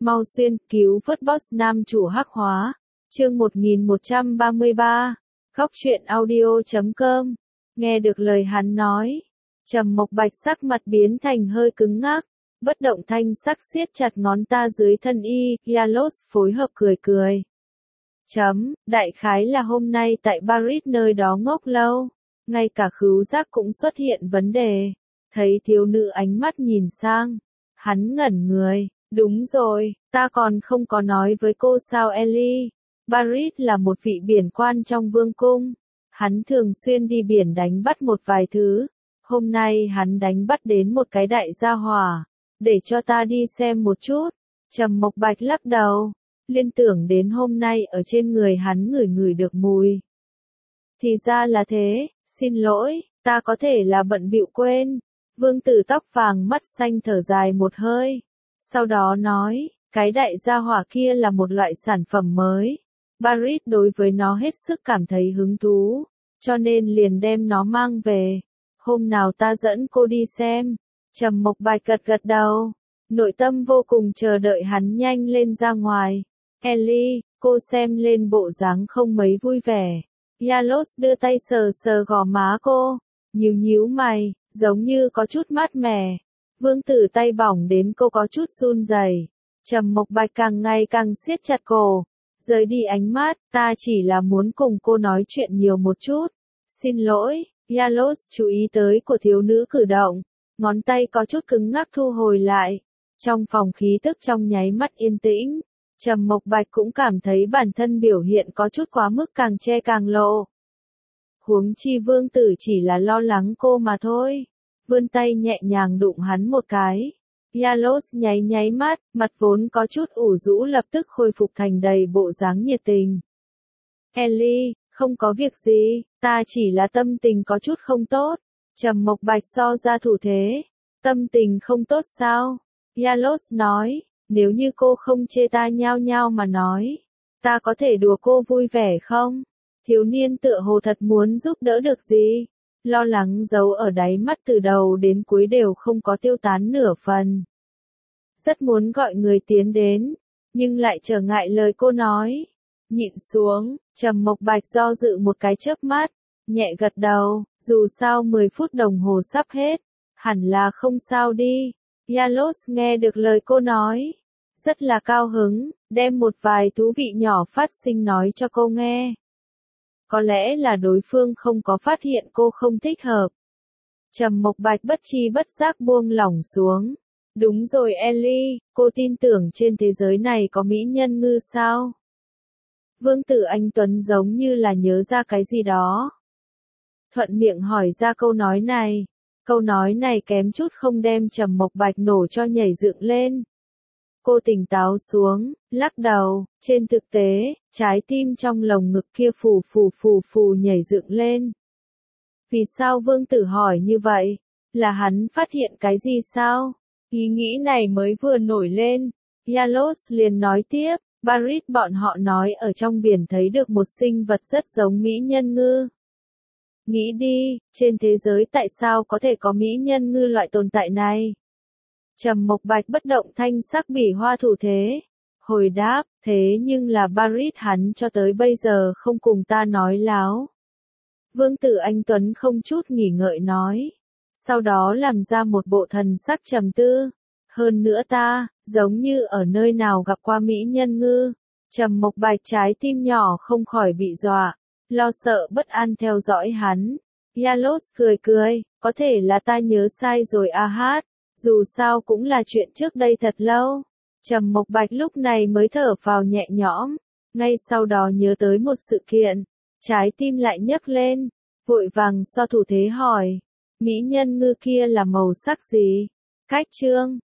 Mau xuyên, cứu vớt boss nam chủ hắc hóa. Chương 1133. Góc truyện audio.com. Nghe được lời hắn nói, Trầm Mộc Bạch sắc mặt biến thành hơi cứng ngắc, bất động thanh sắc siết chặt ngón ta dưới thân y, Yalos phối hợp cười cười. Đại khái là hôm nay tại Paris nơi đó ngốc lâu, ngay cả khứu giác cũng xuất hiện vấn đề. Thấy thiếu nữ ánh mắt nhìn sang, hắn ngẩn người. Đúng rồi, ta còn không có nói với cô sao Ellie. Paris là một vị biển quan trong vương cung. Hắn thường xuyên đi biển đánh bắt một vài thứ. Hôm nay hắn đánh bắt đến một cái đại gia hỏa. Để cho ta đi xem một chút. Trầm Mộc Bạch lắc đầu. Liên tưởng đến hôm nay ở trên người hắn ngửi được mùi. Thì ra là thế, xin lỗi, ta có thể là bận bịu quên. Vương tử tóc vàng mắt xanh thở dài một hơi. Sau đó nói, cái đại gia hỏa kia là một loại sản phẩm mới. Paris đối với nó hết sức cảm thấy hứng thú, cho nên liền đem nó mang về. Hôm nào ta dẫn cô đi xem. Trầm Mộc Bạch gật đầu, nội tâm vô cùng chờ đợi hắn nhanh lên ra ngoài. Ellie, cô xem lên bộ dáng không mấy vui vẻ. Yalos đưa tay sờ gò má cô, nhíu mày, giống như có chút mát mẻ. Vương tử tay bỏng đến cô có chút run rẩy. Trầm Mộc Bạch càng ngày càng siết chặt cổ, rời đi ánh mắt, ta chỉ là muốn cùng cô nói chuyện nhiều một chút. Xin lỗi, Yalos chú ý tới của thiếu nữ cử động, ngón tay có chút cứng ngắc thu hồi lại. Trong phòng khí tức trong nháy mắt yên tĩnh, Trầm Mộc Bạch cũng cảm thấy bản thân biểu hiện có chút quá mức càng che càng lộ. Huống chi vương tử chỉ là lo lắng cô mà thôi. Vươn tay nhẹ nhàng đụng hắn một cái. Yalos nháy mắt, mặt vốn có chút ủ rũ lập tức khôi phục thành đầy bộ dáng nhiệt tình. Ellie, không có việc gì, ta chỉ là tâm tình có chút không tốt. Trầm Mộc Bạch so ra thủ thế. Tâm tình không tốt sao? Yalos nói, nếu như cô không chê ta nhao mà nói, ta có thể đùa cô vui vẻ không? Thiếu niên tựa hồ thật muốn giúp đỡ được gì. Lo lắng giấu ở đáy mắt từ đầu đến cuối đều không có tiêu tán nửa phần. Rất muốn gọi người tiến đến, nhưng lại trở ngại lời cô nói. Nhịn xuống, Trầm Mộc Bạch do dự một cái chớp mắt, nhẹ gật đầu, dù sao 10 phút đồng hồ sắp hết, hẳn là không sao đi. Yalos nghe được lời cô nói, rất là cao hứng, đem một vài thú vị nhỏ phát sinh nói cho cô nghe. Có lẽ là đối phương không có phát hiện cô không thích hợp. Trầm Mộc Bạch bất chi bất giác buông lỏng xuống. Đúng rồi Ellie, cô tin tưởng trên thế giới này có mỹ nhân ngư sao? Vương tử anh Tuấn giống như là nhớ ra cái gì đó. Thuận miệng hỏi ra câu nói này. Câu nói này kém chút không đem Trầm Mộc Bạch nổ cho nhảy dựng lên. Cô tỉnh táo xuống, lắc đầu, trên thực tế, trái tim trong lồng ngực kia phù nhảy dựng lên. Vì sao vương tử hỏi như vậy? Là hắn phát hiện cái gì sao? Ý nghĩ này mới vừa nổi lên. Yalos liền nói tiếp, Paris bọn họ nói ở trong biển thấy được một sinh vật rất giống mỹ nhân ngư. Nghĩ đi, trên thế giới tại sao có thể có mỹ nhân ngư loại tồn tại này? Trầm Mộc Bạch bất động thanh sắc bỉ hoa thủ thế. Hồi đáp, thế nhưng là Paris hắn cho tới bây giờ không cùng ta nói láo. Vương tử anh Tuấn không chút nghỉ ngợi nói. Sau đó làm ra một bộ thần sắc trầm tư. Hơn nữa ta, giống như ở nơi nào gặp qua mỹ nhân ngư. Trầm Mộc Bạch trái tim nhỏ không khỏi bị dọa. Lo sợ bất an theo dõi hắn. Yalos cười, có thể là ta nhớ sai rồi a hát. Dù sao cũng là chuyện trước đây thật lâu. Trầm Mộc Bạch lúc này mới thở phào nhẹ nhõm. Ngay sau đó nhớ tới một sự kiện. Trái tim lại nhấc lên. Vội vàng so thủ thế hỏi. Mỹ nhân ngư kia là màu sắc gì? Cách chương.